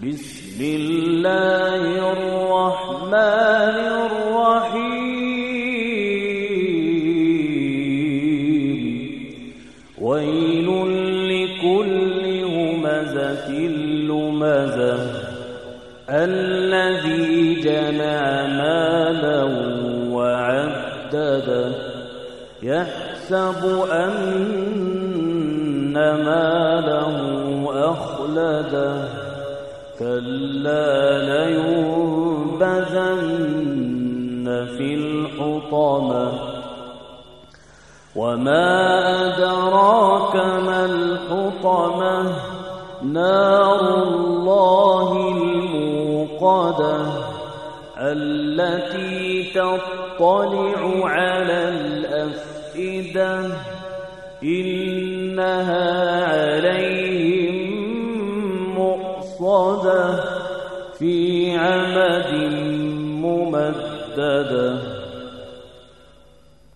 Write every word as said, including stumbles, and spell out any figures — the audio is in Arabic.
بسم الله الرحمن الرحيم ويل لكل همزة لمزة الذي جمع مالا وعدده يحسب أن ماله أخلده كلا لينبذن في الحطمة وما أدراك ما الحطمة نار الله الموقدة التي تطلع على الأفئدة إنها عليهم مؤصدة في عمد ممددة.